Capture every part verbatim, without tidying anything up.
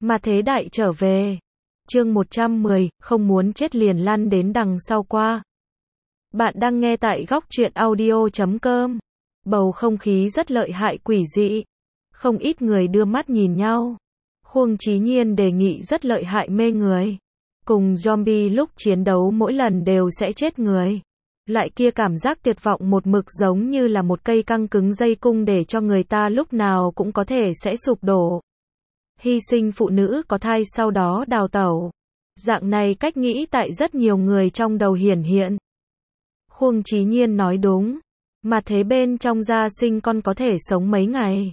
Mà thế đại trở về. Chương một trăm mười, không muốn chết liền lăn đến đằng sau qua. Bạn đang nghe tại góc truyện audio chấm com. Bầu không khí rất lợi hại quỷ dị. Không ít người đưa mắt nhìn nhau. Khuông Chí Nhiên đề nghị rất lợi hại mê người. Cùng zombie lúc chiến đấu mỗi lần đều sẽ chết người. Lại kia cảm giác tuyệt vọng một mực giống như là một cây căng cứng dây cung để cho người ta lúc nào cũng có thể sẽ sụp đổ. Hy sinh phụ nữ có thai sau đó đào tẩu. Dạng này cách nghĩ tại rất nhiều người trong đầu hiển hiện. Khuông Chí Nhiên nói đúng. Mà thế bên trong gia sinh con có thể sống mấy ngày.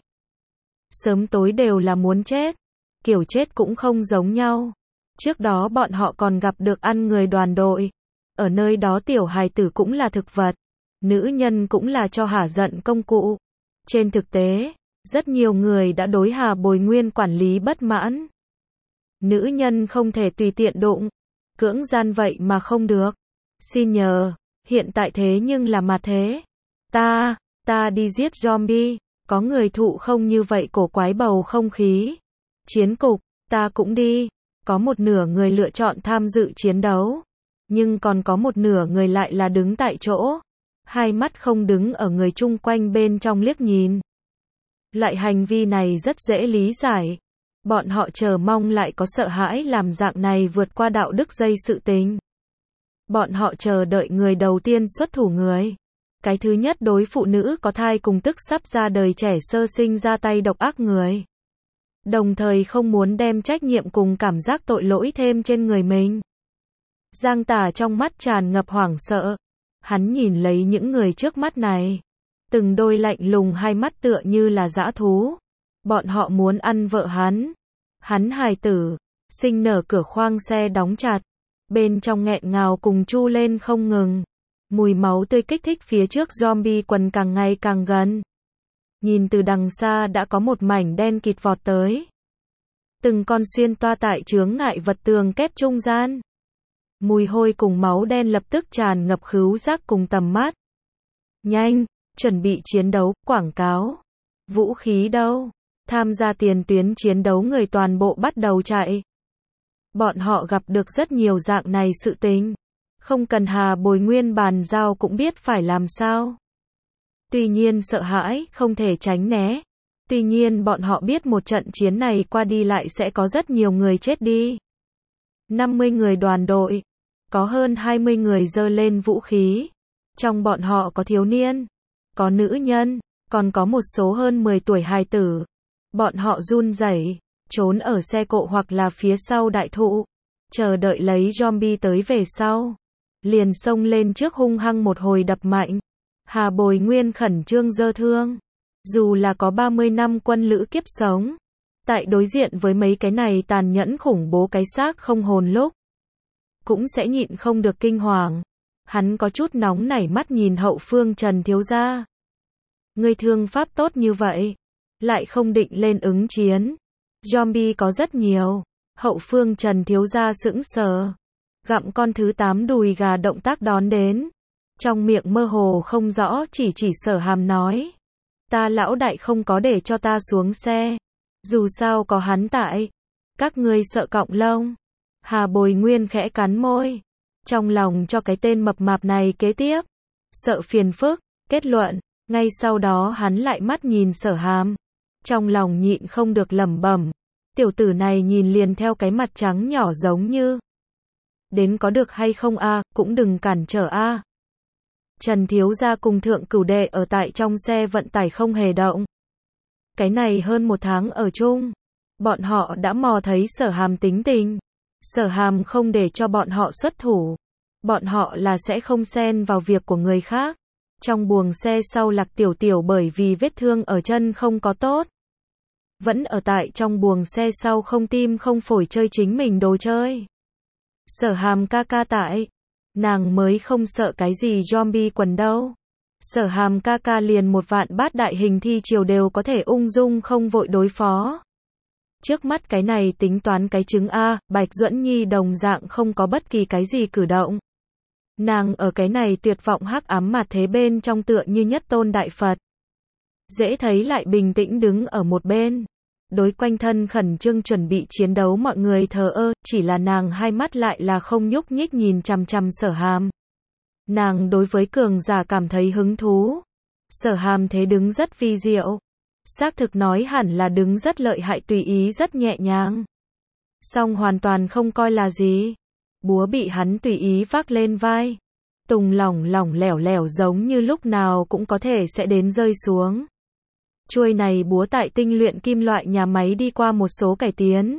Sớm tối đều là muốn chết. Kiểu chết cũng không giống nhau. Trước đó bọn họ còn gặp được ăn người đoàn đội. Ở nơi đó tiểu hài tử cũng là thực vật. Nữ nhân cũng là cho hả giận công cụ. Trên thực tế, rất nhiều người đã đối Hà Bồi Nguyên quản lý bất mãn. Nữ nhân không thể tùy tiện đụng. Cưỡng gian vậy mà không được. Xin nhờ, hiện tại thế nhưng là mà thế. Ta, ta đi giết zombie. Có người thụ không như vậy cổ quái bầu không khí. Chiến cục, ta cũng đi. Có một nửa người lựa chọn tham dự chiến đấu. Nhưng còn có một nửa người lại là đứng tại chỗ. Hai mắt không đứng ở người chung quanh bên trong liếc nhìn. Loại hành vi này rất dễ lý giải. Bọn họ chờ mong lại có sợ hãi làm dạng này vượt qua đạo đức dây sự tình. Bọn họ chờ đợi người đầu tiên xuất thủ người. Cái thứ nhất đối phụ nữ có thai cùng tức sắp ra đời trẻ sơ sinh ra tay độc ác người. Đồng thời không muốn đem trách nhiệm cùng cảm giác tội lỗi thêm trên người mình. Giang Tả trong mắt tràn ngập hoảng sợ. Hắn nhìn lấy những người trước mắt này. Từng đôi lạnh lùng hai mắt tựa như là dã thú. Bọn họ muốn ăn vợ hắn. Hắn hài tử. Sinh nở cửa khoang xe đóng chặt. Bên trong nghẹn ngào cùng chu lên không ngừng. Mùi máu tươi kích thích phía trước zombie quần càng ngày càng gần. Nhìn từ đằng xa đã có một mảnh đen kịt vọt tới. Từng con xuyên toa tại chướng ngại vật tường kép trung gian. Mùi hôi cùng máu đen lập tức tràn ngập khứu giác cùng tầm mắt. Nhanh, chuẩn bị chiến đấu, quảng cáo. Vũ khí đâu? Tham gia tiền tuyến chiến đấu người toàn bộ bắt đầu chạy. Bọn họ gặp được rất nhiều dạng này sự tình. Không cần Hà Bồi Nguyên bàn giao cũng biết phải làm sao. Tuy nhiên sợ hãi, không thể tránh né. Tuy nhiên bọn họ biết một trận chiến này qua đi lại sẽ có rất nhiều người chết đi. năm mươi người đoàn đội. Có hơn hai mươi người giơ lên vũ khí. Trong bọn họ có thiếu niên. Có nữ nhân. Còn có một số hơn mười tuổi hài tử. Bọn họ run rẩy, trốn ở xe cộ hoặc là phía sau đại thụ. Chờ đợi lấy zombie tới về sau. Liền xông lên trước hung hăng một hồi đập mạnh. Hà Bồi Nguyên khẩn trương giơ thương. Dù là có ba mươi năm quân lữ kiếp sống. Tại đối diện với mấy cái này tàn nhẫn khủng bố cái xác không hồn lúc. Cũng sẽ nhịn không được kinh hoàng. Hắn có chút nóng nảy mắt nhìn hậu phương Trần thiếu gia. Ngươi thương pháp tốt như vậy. Lại không định lên ứng chiến. Zombie có rất nhiều. Hậu phương Trần thiếu gia sững sờ. Gặm con thứ tám đùi gà động tác đón đến. Trong miệng mơ hồ không rõ chỉ chỉ Sở Hàm nói. Ta lão đại không có để cho ta xuống xe. Dù sao có hắn tại. Các ngươi sợ cọng lông. Hà Bồi Nguyên khẽ cắn môi. Trong lòng cho cái tên mập mạp này kế tiếp. Sợ phiền phức. Kết luận. Ngay sau đó hắn lại mắt nhìn Sở Hàm. Trong lòng nhịn không được lẩm bẩm. Tiểu tử này nhìn liền theo cái mặt trắng nhỏ giống như. Đến có được hay không a, à, cũng đừng cản trở a. À. Trần thiếu gia cùng thượng cửu đệ ở tại trong xe vận tải không hề động. Cái này hơn một tháng ở chung. Bọn họ đã mò thấy Sở Hàm tính tình. Sở Hàm không để cho bọn họ xuất thủ. Bọn họ là sẽ không xen vào việc của người khác. Trong buồng xe sau Lạc Tiểu Tiểu bởi vì vết thương ở chân không có tốt. Vẫn ở tại trong buồng xe sau không tim không phổi chơi chính mình đồ chơi. Sở Hàm ca ca tại. Nàng mới không sợ cái gì zombie quần đâu. Sở Hàm ca ca liền một vạn bát đại hình thi triều đều có thể ung dung không vội đối phó. Trước mắt cái này tính toán cái trứng A, Bạch Duẫn Nhi đồng dạng không có bất kỳ cái gì cử động. Nàng ở cái này tuyệt vọng hắc ám mặt thế bên trong tựa như nhất tôn đại Phật. Dễ thấy lại bình tĩnh đứng ở một bên. Đối quanh thân khẩn trương chuẩn bị chiến đấu mọi người thờ ơ, chỉ là nàng hai mắt lại là không nhúc nhích nhìn chằm chằm Sở Hàm. Nàng đối với cường giả cảm thấy hứng thú. Sở Hàm thế đứng rất vi diệu. Xác thực nói hẳn là đứng rất lợi hại, tùy ý rất nhẹ nhàng. Song hoàn toàn không coi là gì. Búa bị hắn tùy ý vác lên vai. Tùng lỏng lỏng lẻo lẻo giống như lúc nào cũng có thể sẽ đến rơi xuống. Chuôi này búa tại tinh luyện kim loại nhà máy đi qua một số cải tiến.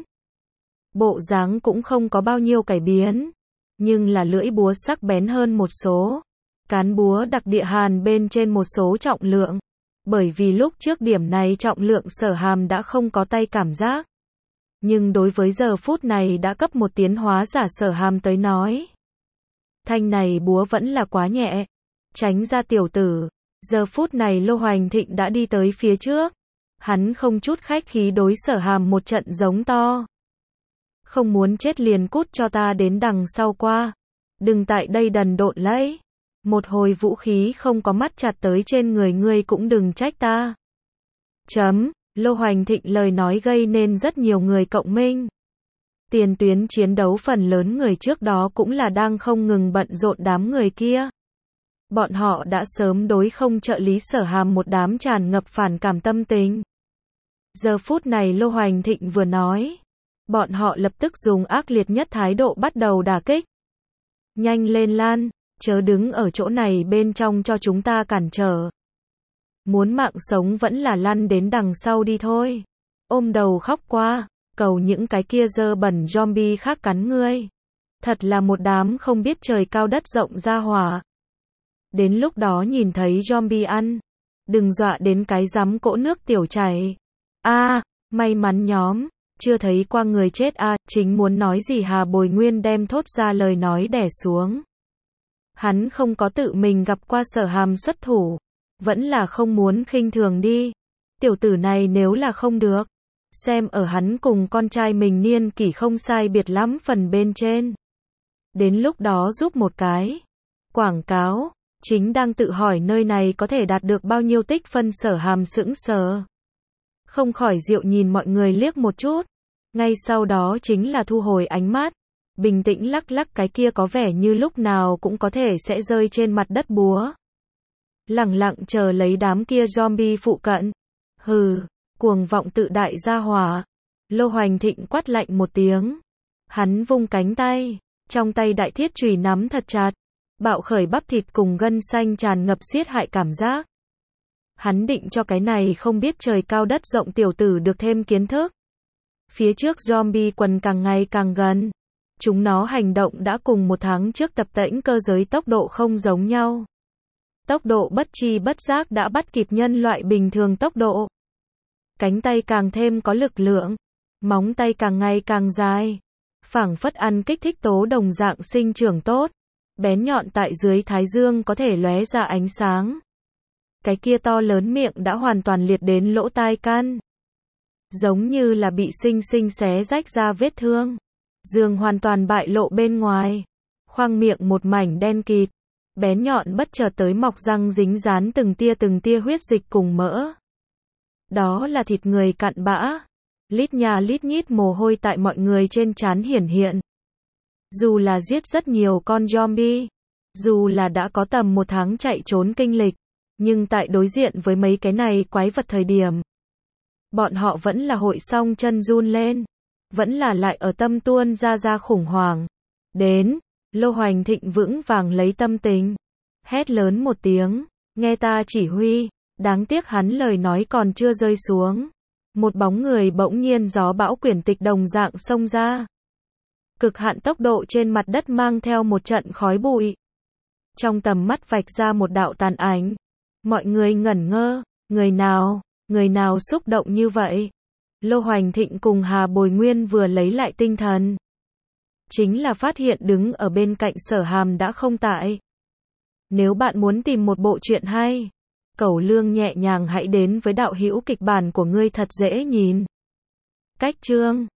Bộ dáng cũng không có bao nhiêu cải biến. Nhưng là lưỡi búa sắc bén hơn một số. Cán búa đặc địa hàn bên trên một số trọng lượng. Bởi vì lúc trước điểm này trọng lượng Sở Hàm đã không có tay cảm giác. Nhưng đối với giờ phút này đã cấp một tiến hóa giả Sở Hàm tới nói. Thanh này búa vẫn là quá nhẹ. Tránh ra tiểu tử. Giờ phút này Lô Hoành Thịnh đã đi tới phía trước. Hắn không chút khách khí đối Sở Hàm một trận giống to. Không muốn chết liền cút cho ta đến đằng sau qua. Đừng tại đây đần độn lấy. Một hồi vũ khí không có mắt chặt tới trên người ngươi cũng đừng trách ta. Chấm, Lô Hoành Thịnh lời nói gây nên rất nhiều người cộng minh. Tiền tuyến chiến đấu phần lớn người trước đó cũng là đang không ngừng bận rộn đám người kia. Bọn họ đã sớm đối không trợ lý Sở Hàm một đám tràn ngập phản cảm tâm tình. Giờ phút này Lô Hoành Thịnh vừa nói. Bọn họ lập tức dùng ác liệt nhất thái độ bắt đầu đả kích. Nhanh lên lan, chớ đứng ở chỗ này bên trong cho chúng ta cản trở. Muốn mạng sống vẫn là lăn đến đằng sau đi thôi. Ôm đầu khóc qua, cầu những cái kia dơ bẩn zombie khác cắn ngươi. Thật là một đám không biết trời cao đất rộng ra hỏa. Đến lúc đó nhìn thấy zombie ăn, đừng dọa đến cái rắm cỗ nước tiểu chảy. A, à, may mắn nhóm, chưa thấy qua người chết a, à, chính muốn nói gì Hà Bồi Nguyên đem thốt ra lời nói đè xuống. Hắn không có tự mình gặp qua Sở Hàm xuất thủ, vẫn là không muốn khinh thường đi. Tiểu tử này nếu là không được, xem ở hắn cùng con trai mình niên kỷ không sai biệt lắm phần bên trên. Đến lúc đó giúp một cái quảng cáo, chính đang tự hỏi nơi này có thể đạt được bao nhiêu tích phân. Sở Hàm sững sờ. Không khỏi diệu nhìn mọi người liếc một chút. Ngay sau đó chính là thu hồi ánh mắt. Bình tĩnh lắc lắc cái kia có vẻ như lúc nào cũng có thể sẽ rơi trên mặt đất búa. Lẳng lặng chờ lấy đám kia zombie phụ cận. Hừ, cuồng vọng tự đại gia hỏa. Lô Hoành Thịnh quát lạnh một tiếng. Hắn vung cánh tay, trong tay đại thiết chùy nắm thật chặt. Bạo khởi bắp thịt cùng gân xanh tràn ngập giết hại cảm giác. Hắn định cho cái này không biết trời cao đất rộng tiểu tử được thêm kiến thức. Phía trước zombie quần càng ngày càng gần. Chúng nó hành động đã cùng một tháng trước tập tễnh cơ giới tốc độ không giống nhau. Tốc độ bất chi bất giác đã bắt kịp nhân loại bình thường tốc độ. Cánh tay càng thêm có lực lượng. Móng tay càng ngày càng dài. Phảng phất ăn kích thích tố đồng dạng sinh trưởng tốt. Bén nhọn tại dưới thái dương có thể lóe ra ánh sáng. Cái kia to lớn miệng đã hoàn toàn liệt đến lỗ tai căn. Giống như là bị sinh sinh xé rách ra vết thương. Dương hoàn toàn bại lộ bên ngoài. Khoang miệng một mảnh đen kịt. Bén nhọn bất chợt tới mọc răng dính dán từng tia từng tia huyết dịch cùng mỡ. Đó là thịt người cặn bã. Lít nhà lít nhít mồ hôi tại mọi người trên trán hiển hiện. Dù là giết rất nhiều con zombie, dù là đã có tầm một tháng chạy trốn kinh lịch, nhưng tại đối diện với mấy cái này quái vật thời điểm, bọn họ vẫn là hội song chân run lên, vẫn là lại ở tâm tuôn ra ra khủng hoảng. Đến, Lô Hoành Thịnh vững vàng lấy tâm tình, hét lớn một tiếng, nghe ta chỉ huy. Đáng tiếc hắn lời nói còn chưa rơi xuống, một bóng người bỗng nhiên gió bão quyển tịch đồng dạng xông ra. Cực hạn tốc độ trên mặt đất mang theo một trận khói bụi. Trong tầm mắt vạch ra một đạo tàn ảnh. Mọi người ngẩn ngơ, người nào, người nào xúc động như vậy? Lô Hoành Thịnh cùng Hà Bồi Nguyên vừa lấy lại tinh thần. Chính là phát hiện đứng ở bên cạnh Sở Hàm đã không tại. Nếu bạn muốn tìm một bộ truyện hay, Cẩu Lương nhẹ nhàng hãy đến với đạo hữu kịch bản của ngươi thật dễ nhìn. Cách chương